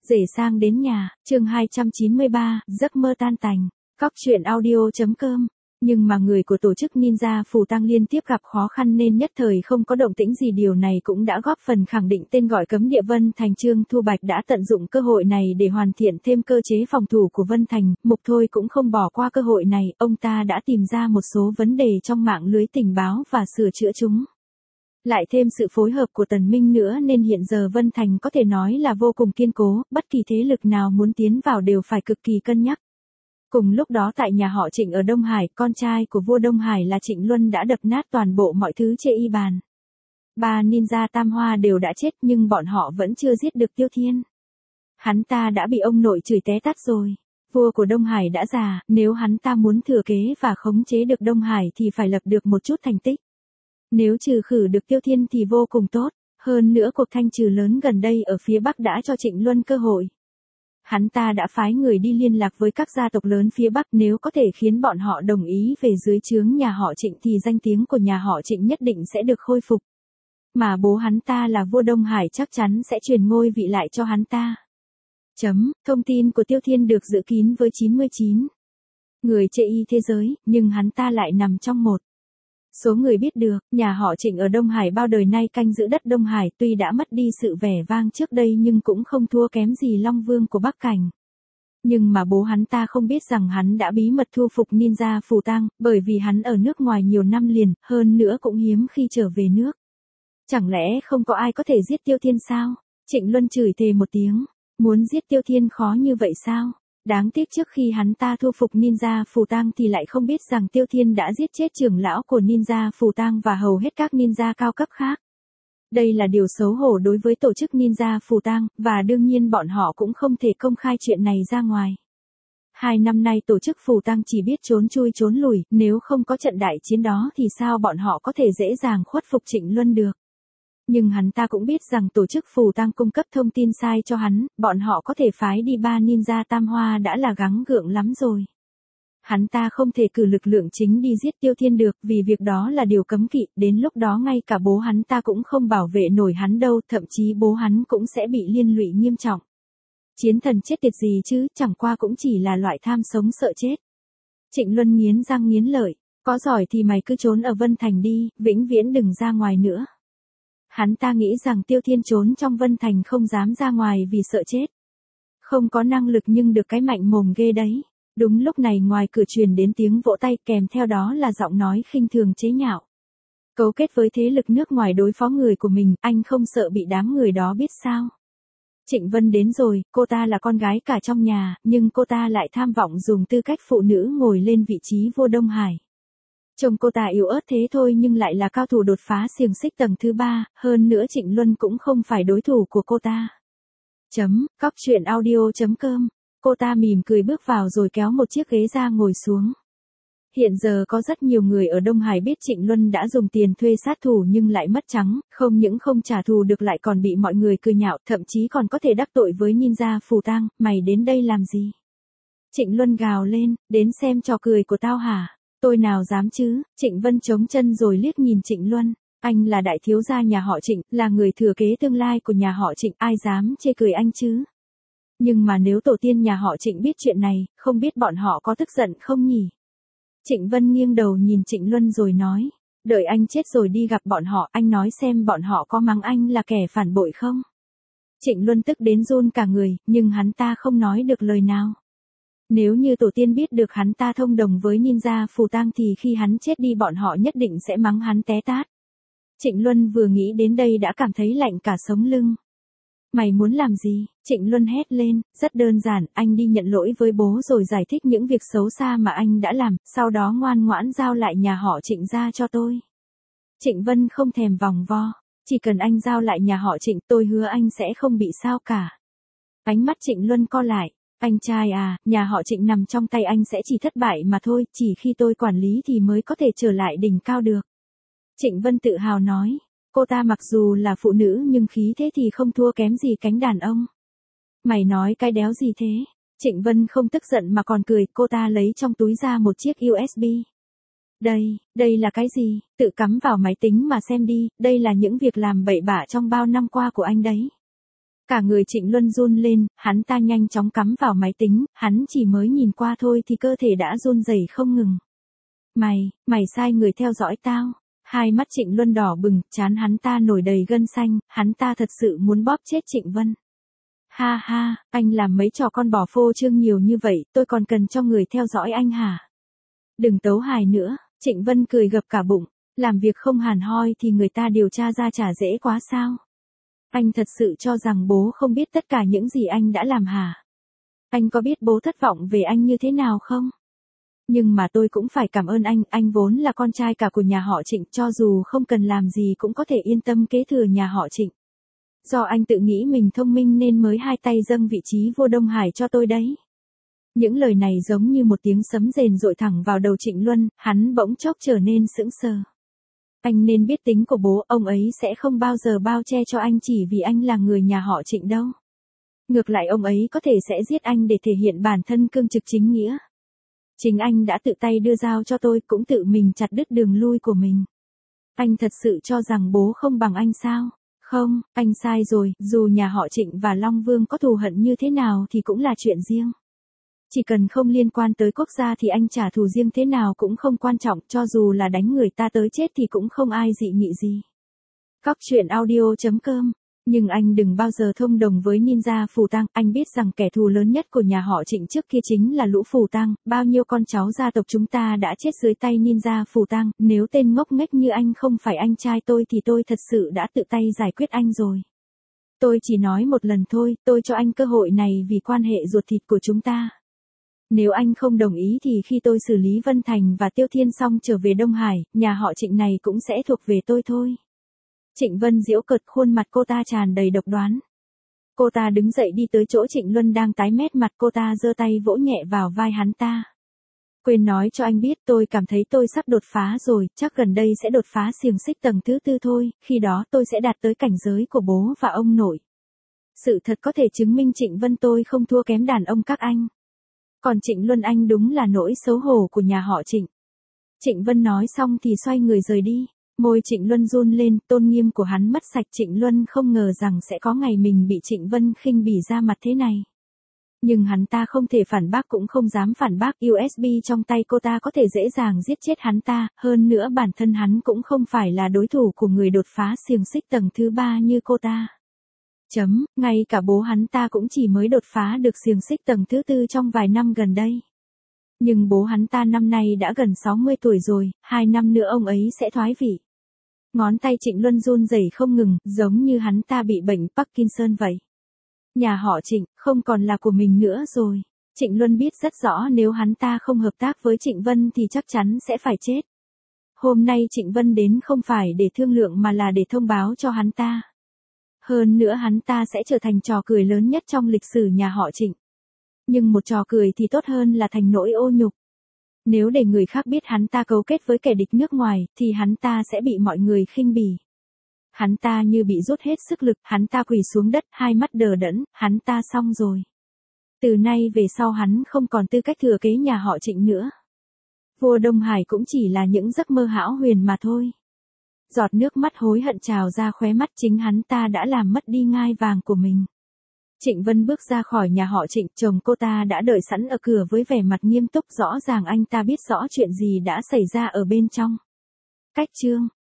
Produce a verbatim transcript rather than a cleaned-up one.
Rể sang đến nhà, chương hai trăm chín mươi ba, giấc mơ tan tành. Cóc truyện audio.com. Nhưng mà người của tổ chức Ninja Phù Tang liên tiếp gặp khó khăn nên nhất thời không có động tĩnh gì, điều này cũng đã góp phần khẳng định tên gọi cấm địa Vân Thành. Trương Thu Bạch đã tận dụng cơ hội này để hoàn thiện thêm cơ chế phòng thủ của Vân Thành, Mục Thôi cũng không bỏ qua cơ hội này, ông ta đã tìm ra một số vấn đề trong mạng lưới tình báo và sửa chữa chúng. Lại thêm sự phối hợp của Tần Minh nữa nên hiện giờ Vân Thành có thể nói là vô cùng kiên cố, bất kỳ thế lực nào muốn tiến vào đều phải cực kỳ cân nhắc. Cùng lúc đó tại nhà họ Trịnh ở Đông Hải, con trai của vua Đông Hải là Trịnh Luân đã đập nát toàn bộ mọi thứ chê y bàn. Ba ninja Tam Hoa đều đã chết nhưng bọn họ vẫn chưa giết được Tiêu Thiên. Hắn ta đã bị ông nội chửi té tát rồi. Vua của Đông Hải đã già, nếu hắn ta muốn thừa kế và khống chế được Đông Hải thì phải lập được một chút thành tích. Nếu trừ khử được Tiêu Thiên thì vô cùng tốt, hơn nữa cuộc thanh trừ lớn gần đây ở phía Bắc đã cho Trịnh Luân cơ hội. Hắn ta đã phái người đi liên lạc với các gia tộc lớn phía Bắc, nếu có thể khiến bọn họ đồng ý về dưới trướng nhà họ Trịnh thì danh tiếng của nhà họ Trịnh nhất định sẽ được khôi phục. Mà bố hắn ta là vua Đông Hải chắc chắn sẽ truyền ngôi vị lại cho hắn ta. Chấm, thông tin của Tiêu Thiên được giữ kín với chín mươi chín người chê y thế giới, nhưng hắn ta lại nằm trong một số người biết được. Nhà họ Trịnh ở Đông Hải bao đời nay canh giữ đất Đông Hải, tuy đã mất đi sự vẻ vang trước đây nhưng cũng không thua kém gì Long Vương của Bắc Cảnh. Nhưng mà bố hắn ta không biết rằng hắn đã bí mật thu phục Ninja Phù Tang, bởi vì hắn ở nước ngoài nhiều năm liền, hơn nữa cũng hiếm khi trở về nước. Chẳng lẽ không có ai có thể giết Tiêu Thiên sao? Trịnh Luân chửi thề một tiếng, muốn giết Tiêu Thiên khó như vậy sao? Đáng tiếc trước khi hắn ta thu phục Ninja Phù Tang thì lại không biết rằng Tiêu Thiên đã giết chết trưởng lão của Ninja Phù Tang và hầu hết các ninja cao cấp khác. Đây là điều xấu hổ đối với tổ chức Ninja Phù Tang, và đương nhiên bọn họ cũng không thể công khai chuyện này ra ngoài. Hai năm nay tổ chức Phù Tang chỉ biết trốn chui trốn lùi, nếu không có trận đại chiến đó thì sao bọn họ có thể dễ dàng khuất phục Trịnh Luân được. Nhưng hắn ta cũng biết rằng tổ chức Phù Tang cung cấp thông tin sai cho hắn, bọn họ có thể phái đi ba ninja Tam Hoa đã là gắng gượng lắm rồi. Hắn ta không thể cử lực lượng chính đi giết Tiêu Thiên được, vì việc đó là điều cấm kỵ, đến lúc đó ngay cả bố hắn ta cũng không bảo vệ nổi hắn đâu, thậm chí bố hắn cũng sẽ bị liên lụy nghiêm trọng. Chiến thần chết tiệt gì chứ, chẳng qua cũng chỉ là loại tham sống sợ chết. Trịnh Luân nghiến răng nghiến lợi, có giỏi thì mày cứ trốn ở Vân Thành đi, vĩnh viễn đừng ra ngoài nữa. Hắn ta nghĩ rằng Tiêu Thiên trốn trong Vân Thành không dám ra ngoài vì sợ chết. Không có năng lực nhưng được cái mạnh mồm ghê đấy. Đúng lúc này ngoài cửa truyền đến tiếng vỗ tay, kèm theo đó là giọng nói khinh thường chế nhạo. Cấu kết với thế lực nước ngoài đối phó người của mình, anh không sợ bị đám người đó biết sao? Trịnh Vân đến rồi, cô ta là con gái cả trong nhà, nhưng cô ta lại tham vọng dùng tư cách phụ nữ ngồi lên vị trí vua Đông Hải. Trông cô ta yếu ớt thế thôi nhưng lại là cao thủ đột phá xiềng xích tầng thứ ba, hơn nữa Trịnh Luân cũng không phải đối thủ của cô ta. Chấm, cóc truyện audio.com. Cô ta mỉm cười bước vào rồi kéo một chiếc ghế ra ngồi xuống. Hiện giờ có rất nhiều người ở Đông Hải biết Trịnh Luân đã dùng tiền thuê sát thủ nhưng lại mất trắng, không những không trả thù được lại còn bị mọi người cười nhạo, thậm chí còn có thể đắc tội với Ninja Phù Tang. Mày đến đây làm gì? Trịnh Luân gào lên, đến xem trò cười của tao hả? Tôi nào dám chứ? Trịnh Vân chống chân rồi liếc nhìn Trịnh Luân. Anh là đại thiếu gia nhà họ Trịnh, là người thừa kế tương lai của nhà họ Trịnh, ai dám chê cười anh chứ? Nhưng mà nếu tổ tiên nhà họ Trịnh biết chuyện này, không biết bọn họ có tức giận không nhỉ? Trịnh Vân nghiêng đầu nhìn Trịnh Luân rồi nói, đợi anh chết rồi đi gặp bọn họ, anh nói xem bọn họ có mắng anh là kẻ phản bội không? Trịnh Luân tức đến run cả người, nhưng hắn ta không nói được lời nào. Nếu như tổ tiên biết được hắn ta thông đồng với Ninja Phù Tang thì khi hắn chết đi bọn họ nhất định sẽ mắng hắn té tát. Trịnh Luân vừa nghĩ đến đây đã cảm thấy lạnh cả sống lưng. Mày muốn làm gì? Trịnh Luân hét lên, rất đơn giản, anh đi nhận lỗi với bố rồi giải thích những việc xấu xa mà anh đã làm, sau đó ngoan ngoãn giao lại nhà họ Trịnh ra cho tôi. Trịnh Vân không thèm vòng vo, chỉ cần anh giao lại nhà họ Trịnh tôi hứa anh sẽ không bị sao cả. Ánh mắt Trịnh Luân co lại. Anh trai à, nhà họ Trịnh nằm trong tay anh sẽ chỉ thất bại mà thôi, chỉ khi tôi quản lý thì mới có thể trở lại đỉnh cao được. Trịnh Vân tự hào nói, cô ta mặc dù là phụ nữ nhưng khí thế thì không thua kém gì cánh đàn ông. Mày nói cái đéo gì thế? Trịnh Vân không tức giận mà còn cười, cô ta lấy trong túi ra một chiếc u ét bê. Đây, đây là cái gì? Tự cắm vào máy tính mà xem đi, đây là những việc làm bậy bạ trong bao năm qua của anh đấy. Cả người Trịnh Luân run lên, hắn ta nhanh chóng cắm vào máy tính, hắn chỉ mới nhìn qua thôi thì cơ thể đã run rẩy không ngừng. Mày, mày sai người theo dõi tao. Hai mắt Trịnh Luân đỏ bừng, trán hắn ta nổi đầy gân xanh, hắn ta thật sự muốn bóp chết Trịnh Vân. Ha ha, anh làm mấy trò con bò phô trương nhiều như vậy, tôi còn cần cho người theo dõi anh hả? Đừng tấu hài nữa, Trịnh Vân cười gập cả bụng, làm việc không hàn hoi thì người ta điều tra ra chả dễ quá sao? Anh thật sự cho rằng bố không biết tất cả những gì anh đã làm hả? Anh có biết bố thất vọng về anh như thế nào không? Nhưng mà tôi cũng phải cảm ơn anh, anh vốn là con trai cả của nhà họ Trịnh, cho dù không cần làm gì cũng có thể yên tâm kế thừa nhà họ Trịnh. Do anh tự nghĩ mình thông minh nên mới hai tay dâng vị trí vua Đông Hải cho tôi đấy. Những lời này giống như một tiếng sấm rền dội thẳng vào đầu Trịnh Luân, hắn bỗng chốc trở nên sững sờ. Anh nên biết tính của bố, ông ấy sẽ không bao giờ bao che cho anh chỉ vì anh là người nhà họ Trịnh đâu. Ngược lại ông ấy có thể sẽ giết anh để thể hiện bản thân cương trực chính nghĩa. Chính anh đã tự tay đưa dao cho tôi, cũng tự mình chặt đứt đường lui của mình. Anh thật sự cho rằng bố không bằng anh sao? Không, anh sai rồi, dù nhà họ Trịnh và Long Vương có thù hận như thế nào thì cũng là chuyện riêng. Chỉ cần không liên quan tới quốc gia thì anh trả thù riêng thế nào cũng không quan trọng, cho dù là đánh người ta tới chết thì cũng không ai dị nghị gì. Cóc truyện audio chấm com. Nhưng anh đừng bao giờ thông đồng với ninja Phù Tang, anh biết rằng kẻ thù lớn nhất của nhà họ Trịnh trước kia chính là lũ Phù Tang, bao nhiêu con cháu gia tộc chúng ta đã chết dưới tay ninja Phù Tang, nếu tên ngốc nghếch như anh không phải anh trai tôi thì tôi thật sự đã tự tay giải quyết anh rồi. Tôi chỉ nói một lần thôi, tôi cho anh cơ hội này vì quan hệ ruột thịt của chúng ta. Nếu anh không đồng ý thì khi tôi xử lý Vân Thành và Tiêu Thiên xong trở về Đông Hải, nhà họ Trịnh này cũng sẽ thuộc về tôi thôi. Trịnh Vân giễu cợt, khuôn mặt cô ta tràn đầy độc đoán. Cô ta đứng dậy đi tới chỗ Trịnh Luân đang tái mét mặt, cô ta giơ tay vỗ nhẹ vào vai hắn ta. Quên nói cho anh biết, tôi cảm thấy tôi sắp đột phá rồi, chắc gần đây sẽ đột phá xiềng xích tầng thứ tư thôi, khi đó tôi sẽ đạt tới cảnh giới của bố và ông nội. Sự thật có thể chứng minh Trịnh Vân tôi không thua kém đàn ông các anh. Còn Trịnh Luân anh đúng là nỗi xấu hổ của nhà họ Trịnh. Trịnh Vân nói xong thì xoay người rời đi. Môi Trịnh Luân run lên, tôn nghiêm của hắn mất sạch. Trịnh Luân không ngờ rằng sẽ có ngày mình bị Trịnh Vân khinh bỉ ra mặt thế này. Nhưng hắn ta không thể phản bác cũng không dám phản bác, u ét bê trong tay cô ta có thể dễ dàng giết chết hắn ta, hơn nữa bản thân hắn cũng không phải là đối thủ của người đột phá xiềng xích tầng thứ ba như cô ta. Chấm, ngay cả bố hắn ta cũng chỉ mới đột phá được xiềng xích tầng thứ tư trong vài năm gần đây. Nhưng bố hắn ta năm nay đã gần sáu mươi tuổi rồi, hai năm nữa ông ấy sẽ thoái vị. Ngón tay Trịnh Luân run rẩy không ngừng, giống như hắn ta bị bệnh Parkinson vậy. Nhà họ Trịnh, không còn là của mình nữa rồi. Trịnh Luân biết rất rõ nếu hắn ta không hợp tác với Trịnh Vân thì chắc chắn sẽ phải chết. Hôm nay Trịnh Vân đến không phải để thương lượng mà là để thông báo cho hắn ta. Hơn nữa hắn ta sẽ trở thành trò cười lớn nhất trong lịch sử nhà họ Trịnh. Nhưng một trò cười thì tốt hơn là thành nỗi ô nhục. Nếu để người khác biết hắn ta cấu kết với kẻ địch nước ngoài, thì hắn ta sẽ bị mọi người khinh bỉ. Hắn ta như bị rút hết sức lực, hắn ta quỳ xuống đất, hai mắt đờ đẫn, hắn ta xong rồi. Từ nay về sau hắn không còn tư cách thừa kế nhà họ Trịnh nữa. Vua Đông Hải cũng chỉ là những giấc mơ hão huyền mà thôi. Giọt nước mắt hối hận trào ra khóe mắt, chính hắn ta đã làm mất đi ngai vàng của mình. Trịnh Vân bước ra khỏi nhà họ Trịnh, chồng cô ta đã đợi sẵn ở cửa với vẻ mặt nghiêm túc, rõ ràng anh ta biết rõ chuyện gì đã xảy ra ở bên trong. Cách chương